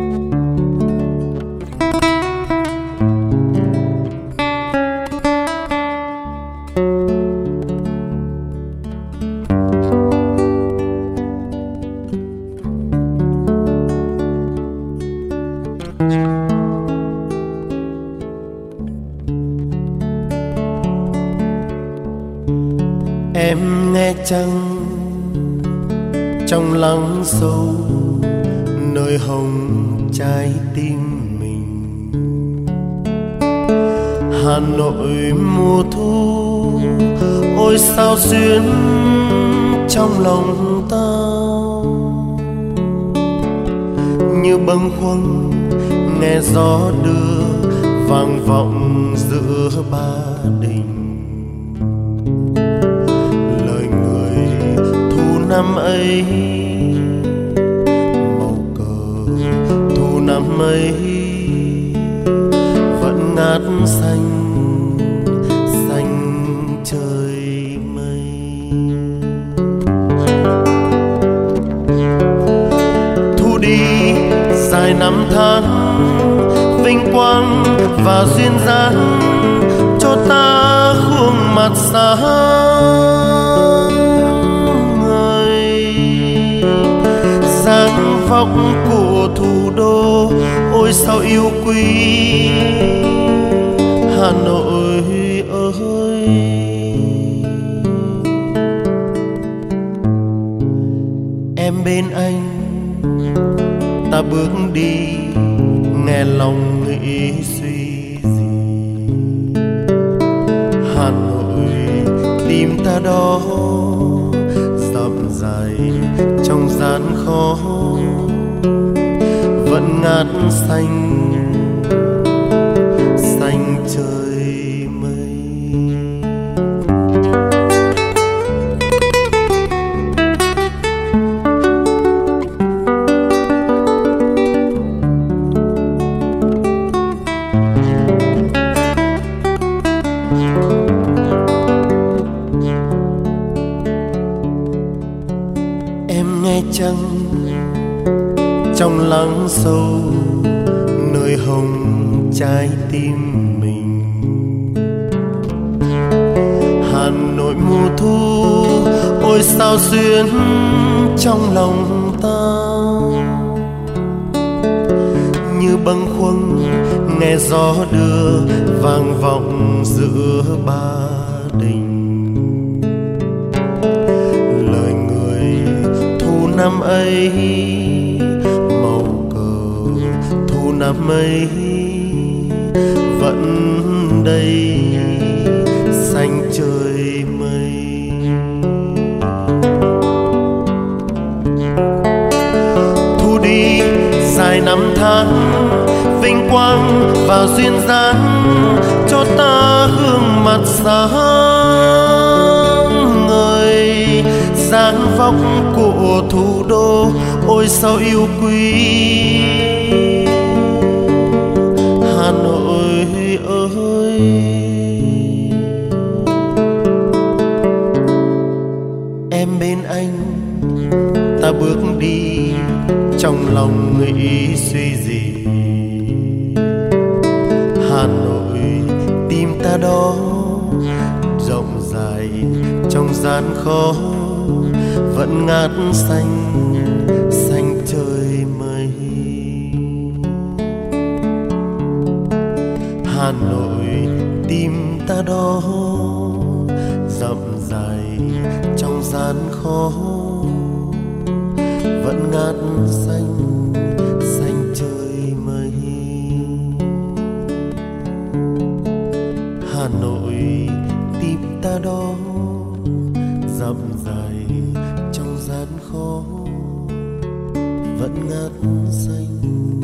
Em nghe chăng trong lắng sâu nơi hồng trái tim mình, Hà Nội mùa thu ôi sao xuyến trong lòng tao, như bâng khuâng nghe gió đưa vang vọng giữa Ba Đình. Lời người thu năm ấy, màu cờ thu năm ấy vẫn ngát xanh xanh trời mây. Thu đi dài năm tháng, vinh quang và duyên dáng cho ta khuôn mặt sáng ngời. Dáng vóc của thủ đô ôi sao yêu quý Hà Nội ơi. Em bên anh ta bước đi, nghe lòng nghĩ suy gì. Hà Nội tìm ta đó, dặm dài trong gian khó vẫn ngát xanh xanh trời mây. Em nghe chăng trong lắng sâu nơi hồng trái tim mình, Hà Nội mùa thu ôi sao xuyến trong lòng tao, như bâng khuâng nghe gió đưa vang vọng giữa Ba Đình. Lời người thu năm ấy, màu cờ thu năm ấy vẫn đây xanh trời mây. Thu đi dài năm tháng, vinh quang và duyên dáng cho ta gương mặt sáng ngời. Dáng vóc của thủ đô ôi sao yêu quý Hà Nội ơi. Em bên anh ta bước đi, trong lòng nghĩ suy gì. Hà Nội tìm ta đó, rộng dài trong gian khó vẫn ngát xanh xanh trời mây. Hà Nội tìm ta đó, rậm dài trong gian khó vẫn ngát xanh xanh trời mây. Hà Nội tìm ta đó, rậm dài trong gian khó vẫn ngát xanh